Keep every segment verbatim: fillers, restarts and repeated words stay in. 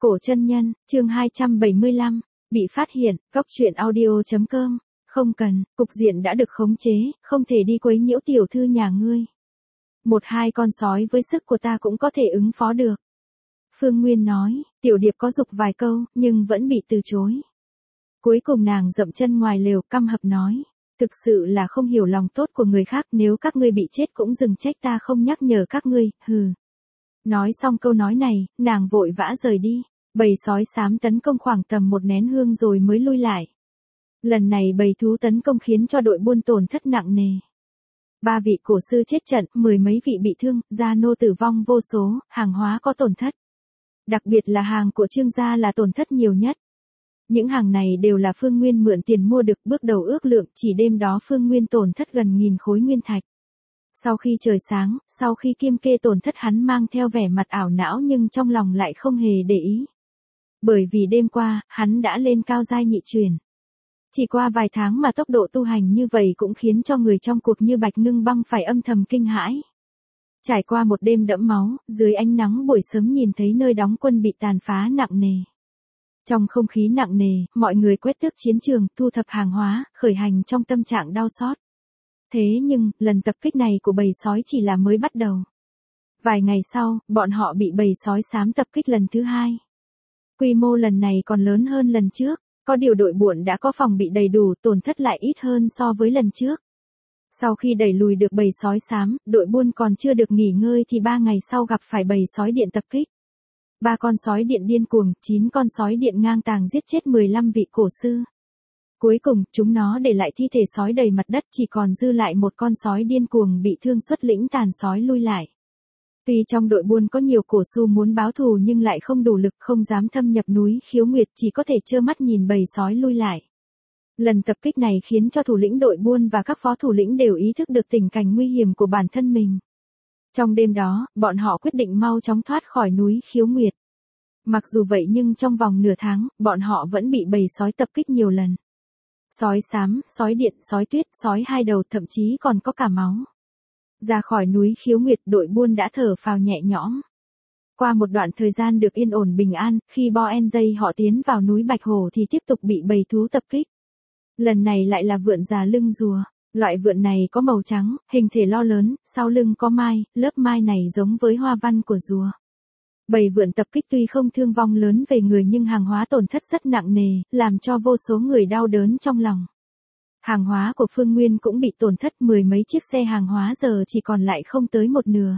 Cổ chân nhân, chương hai trăm bảy mươi lăm, bị phát hiện, góc truyện audio chấm com, không cần, cục diện đã được khống chế, không thể đi quấy nhiễu tiểu thư nhà ngươi. Một hai con sói với sức của ta cũng có thể ứng phó được. Phương Nguyên nói, tiểu điệp có dục vài câu, nhưng vẫn bị từ chối. Cuối cùng nàng dậm chân ngoài lều căm hập nói, thực sự là không hiểu lòng tốt của người khác, nếu các ngươi bị chết cũng đừng trách ta không nhắc nhở các ngươi, hừ. Nói xong câu nói này, nàng vội vã rời đi. Bầy sói xám tấn công khoảng tầm một nén hương rồi mới lui lại. Lần này bầy thú tấn công khiến cho đội buôn tổn thất nặng nề. Ba vị cổ sư chết trận, mười mấy vị bị thương, gia nô tử vong vô số, hàng hóa có tổn thất. Đặc biệt là hàng của Trương gia là tổn thất nhiều nhất. Những hàng này đều là Phương Nguyên mượn tiền mua được, bước đầu ước lượng, chỉ đêm đó Phương Nguyên tổn thất gần nghìn khối nguyên thạch. Sau khi trời sáng, sau khi kiêm kê tổn thất, hắn mang theo vẻ mặt ảo não nhưng trong lòng lại không hề để ý. Bởi vì đêm qua, hắn đã lên cao giai nhị truyền. Chỉ qua vài tháng mà tốc độ tu hành như vậy cũng khiến cho người trong cuộc như Bạch Ngưng Băng phải âm thầm kinh hãi. Trải qua một đêm đẫm máu, dưới ánh nắng buổi sớm nhìn thấy nơi đóng quân bị tàn phá nặng nề. Trong không khí nặng nề, mọi người quét tước chiến trường, thu thập hàng hóa, khởi hành trong tâm trạng đau xót. Thế nhưng, lần tập kích này của bầy sói chỉ là mới bắt đầu. Vài ngày sau, bọn họ bị bầy sói xám tập kích lần thứ hai. Quy mô lần này còn lớn hơn lần trước, có điều đội buôn đã có phòng bị đầy đủ, tổn thất lại ít hơn so với lần trước. Sau khi đẩy lùi được bầy sói xám, đội buôn còn chưa được nghỉ ngơi thì ba ngày sau gặp phải bầy sói điện tập kích. Ba con sói điện điên cuồng, chín con sói điện ngang tàng giết chết mười lăm vị cổ sư. Cuối cùng, chúng nó để lại thi thể sói đầy mặt đất, chỉ còn dư lại một con sói điên cuồng bị thương xuất lĩnh tàn sói lui lại. Tuy trong đội buôn có nhiều cổ sư muốn báo thù nhưng lại không đủ lực, không dám thâm nhập núi Khiếu Nguyệt, chỉ có thể trơ mắt nhìn bầy sói lui lại. Lần tập kích này khiến cho thủ lĩnh đội buôn và các phó thủ lĩnh đều ý thức được tình cảnh nguy hiểm của bản thân mình. Trong đêm đó, bọn họ quyết định mau chóng thoát khỏi núi Khiếu Nguyệt. Mặc dù vậy nhưng trong vòng nửa tháng, bọn họ vẫn bị bầy sói tập kích nhiều lần. Sói xám, sói điện, sói tuyết, sói hai đầu, thậm chí còn có cả máu. Ra khỏi núi Khiếu Nguyệt, đội buôn đã thở phào nhẹ nhõm. Qua một đoạn thời gian được yên ổn bình an, khi Bo En Dây họ tiến vào núi Bạch Hồ thì tiếp tục bị bầy thú tập kích. Lần này lại là vượn già lưng rùa. Loại vượn này có màu trắng, hình thể lo lớn, sau lưng có mai, lớp mai này giống với hoa văn của rùa. Bầy vượn tập kích tuy không thương vong lớn về người nhưng hàng hóa tổn thất rất nặng nề, làm cho vô số người đau đớn trong lòng. Hàng hóa của Phương Nguyên cũng bị tổn thất, mười mấy chiếc xe hàng hóa giờ chỉ còn lại không tới một nửa.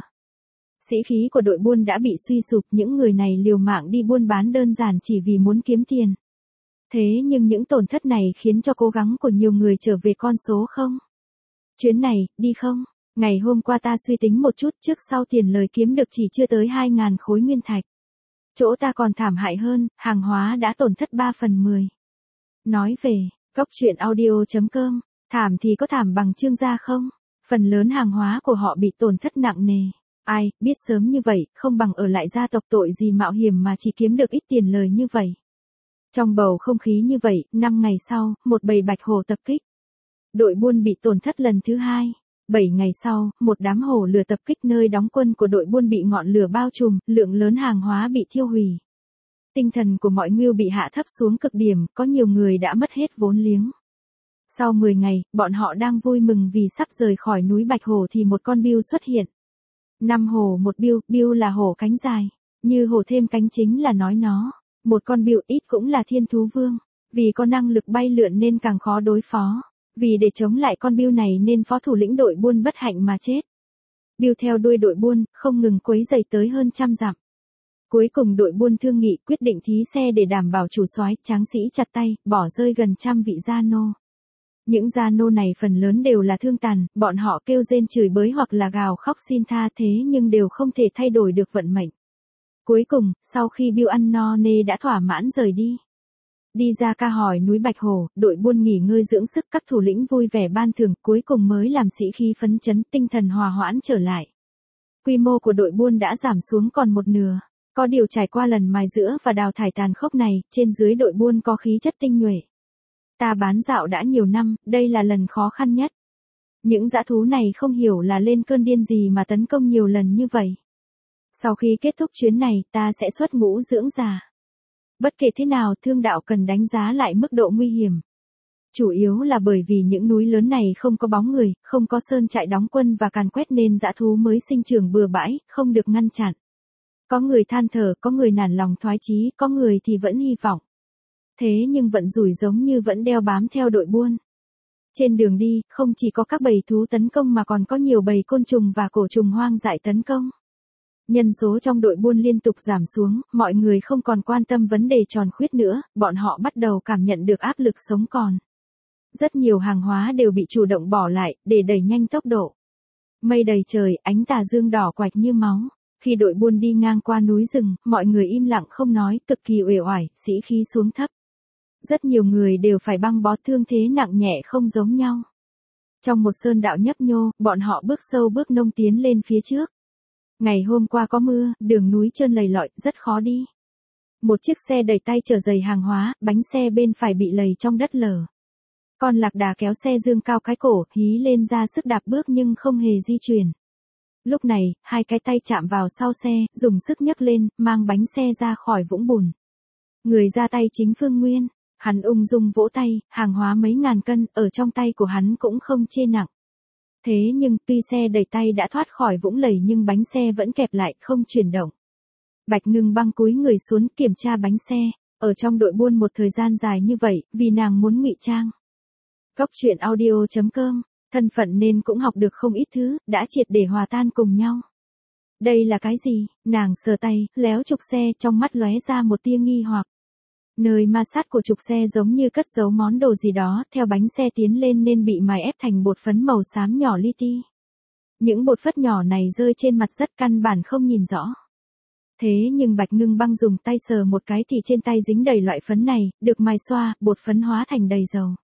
Sĩ khí của đội buôn đã bị suy sụp, những người này liều mạng đi buôn bán đơn giản chỉ vì muốn kiếm tiền. Thế nhưng những tổn thất này khiến cho cố gắng của nhiều người trở về con số không. Chuyến này, đi không? Ngày hôm qua ta suy tính một chút, trước sau tiền lời kiếm được chỉ chưa tới hai ngàn khối nguyên thạch. Chỗ ta còn thảm hại hơn, hàng hóa đã tổn thất ba phần mười. Nói về, góc truyện audio chấm com, thảm thì có thảm bằng Trương gia không? Phần lớn hàng hóa của họ bị tổn thất nặng nề. Ai, biết sớm như vậy, không bằng ở lại gia tộc, tội gì mạo hiểm mà chỉ kiếm được ít tiền lời như vậy. Trong bầu không khí như vậy, năm ngày sau, một bầy bạch hổ tập kích. Đội buôn bị tổn thất lần thứ hai. Bảy ngày sau, một đám hổ lửa tập kích nơi đóng quân của đội buôn bị ngọn lửa bao trùm, lượng lớn hàng hóa bị thiêu hủy. Tinh thần của mọi ngưu bị hạ thấp xuống cực điểm, có nhiều người đã mất hết vốn liếng. Sau mười ngày, bọn họ đang vui mừng vì sắp rời khỏi núi Bạch Hổ thì một con bươu xuất hiện. Năm hổ một bươu, bươu là hổ cánh dài, như hổ thêm cánh chính là nói nó. Một con bươu ít cũng là thiên thú vương, vì có năng lực bay lượn nên càng khó đối phó. Vì để chống lại con bươu này nên phó thủ lĩnh đội buôn bất hạnh mà chết. Bươu theo đuôi đội buôn, không ngừng quấy rầy tới hơn trăm dặm. Cuối cùng đội buôn thương nghị quyết định thí xe để đảm bảo chủ soái, tráng sĩ chặt tay, bỏ rơi gần trăm vị gia nô. Những gia nô này phần lớn đều là thương tàn, bọn họ kêu rên chửi bới hoặc là gào khóc xin tha, thế nhưng đều không thể thay đổi được vận mệnh. Cuối cùng, sau khi bươu ăn no nê đã thỏa mãn rời đi. Đi ra ca hỏi núi Bạch Hổ, đội buôn nghỉ ngơi dưỡng sức, các thủ lĩnh vui vẻ ban thưởng, cuối cùng mới làm sĩ khí phấn chấn, tinh thần hòa hoãn trở lại. Quy mô của đội buôn đã giảm xuống còn một nửa. Có điều trải qua lần mài giũa và đào thải tàn khốc này, trên dưới đội buôn có khí chất tinh nhuệ. Ta bán dạo đã nhiều năm, đây là lần khó khăn nhất. Những dã thú này không hiểu là lên cơn điên gì mà tấn công nhiều lần như vậy. Sau khi kết thúc chuyến này, ta sẽ xuất ngũ dưỡng già. Bất kể thế nào, thương đạo cần đánh giá lại mức độ nguy hiểm. Chủ yếu là bởi vì những núi lớn này không có bóng người, không có sơn trại đóng quân và càn quét nên dã thú mới sinh trưởng bừa bãi, không được ngăn chặn. Có người than thở, có người nản lòng thoái chí, có người thì vẫn hy vọng. Thế nhưng vận rủi giống như vẫn đeo bám theo đội buôn. Trên đường đi, không chỉ có các bầy thú tấn công mà còn có nhiều bầy côn trùng và cổ trùng hoang dại tấn công. Nhân số trong đội buôn liên tục giảm xuống, mọi người không còn quan tâm vấn đề tròn khuyết nữa, bọn họ bắt đầu cảm nhận được áp lực sống còn. Rất nhiều hàng hóa đều bị chủ động bỏ lại, để đẩy nhanh tốc độ. Mây đầy trời, ánh tà dương đỏ quạch như máu. Khi đội buôn đi ngang qua núi rừng, mọi người im lặng không nói, cực kỳ uể oải, sĩ khí xuống thấp. Rất nhiều người đều phải băng bó, thương thế nặng nhẹ không giống nhau. Trong một sơn đạo nhấp nhô, bọn họ bước sâu bước nông tiến lên phía trước. Ngày hôm qua có mưa, đường núi trơn lầy lọi, rất khó đi. Một chiếc xe đẩy tay chở đầy hàng hóa, bánh xe bên phải bị lầy trong đất lở. Con lạc đà kéo xe dương cao cái cổ, hí lên ra sức đạp bước nhưng không hề di chuyển. Lúc này, hai cái tay chạm vào sau xe, dùng sức nhấc lên, mang bánh xe ra khỏi vũng bùn. Người ra tay chính Phương Nguyên. Hắn ung dung vỗ tay, hàng hóa mấy ngàn cân, ở trong tay của hắn cũng không chê nặng. Thế nhưng, tuy xe đẩy tay đã thoát khỏi vũng lầy nhưng bánh xe vẫn kẹp lại, không chuyển động. Bạch Ngưng Băng cúi người xuống kiểm tra bánh xe, ở trong đội buôn một thời gian dài như vậy, vì nàng muốn ngụy trang. Góc truyện audio chấm com, thân phận nên cũng học được không ít thứ, đã triệt để hòa tan cùng nhau. Đây là cái gì? Nàng sờ tay, léo trục xe, trong mắt lóe ra một tia nghi hoặc. Nơi ma sát của trục xe giống như cất giấu món đồ gì đó, theo bánh xe tiến lên nên bị mài ép thành bột phấn màu xám nhỏ li ti. Những bột phấn nhỏ này rơi trên mặt rất căn bản không nhìn rõ. Thế nhưng Bạch Ngưng Băng dùng tay sờ một cái thì trên tay dính đầy loại phấn này, được mài xoa, bột phấn hóa thành đầy dầu.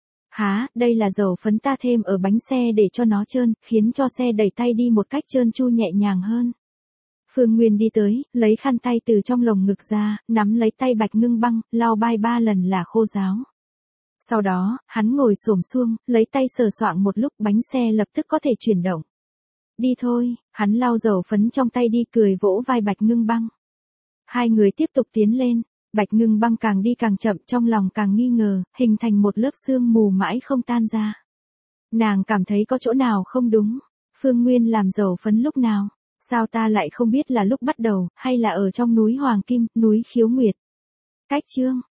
Hả, đây là dầu phấn ta thêm ở bánh xe để cho nó trơn, khiến cho xe đẩy tay đi một cách trơn tru nhẹ nhàng hơn. Phương Nguyên đi tới, lấy khăn tay từ trong lồng ngực ra, nắm lấy tay Bạch Ngưng Băng, lau bai ba lần là khô ráo. Sau đó, hắn ngồi xổm xuống, lấy tay sờ soạng một lúc, bánh xe lập tức có thể chuyển động. Đi thôi, hắn lau dầu phấn trong tay đi, cười vỗ vai Bạch Ngưng Băng. Hai người tiếp tục tiến lên, Bạch Ngưng Băng càng đi càng chậm, trong lòng càng nghi ngờ, hình thành một lớp sương mù mãi không tan ra. Nàng cảm thấy có chỗ nào không đúng, Phương Nguyên làm dầu phấn lúc nào? Sao ta lại không biết là lúc bắt đầu, hay là ở trong núi Hoàng Kim, núi Khiếu Nguyệt? Cách chương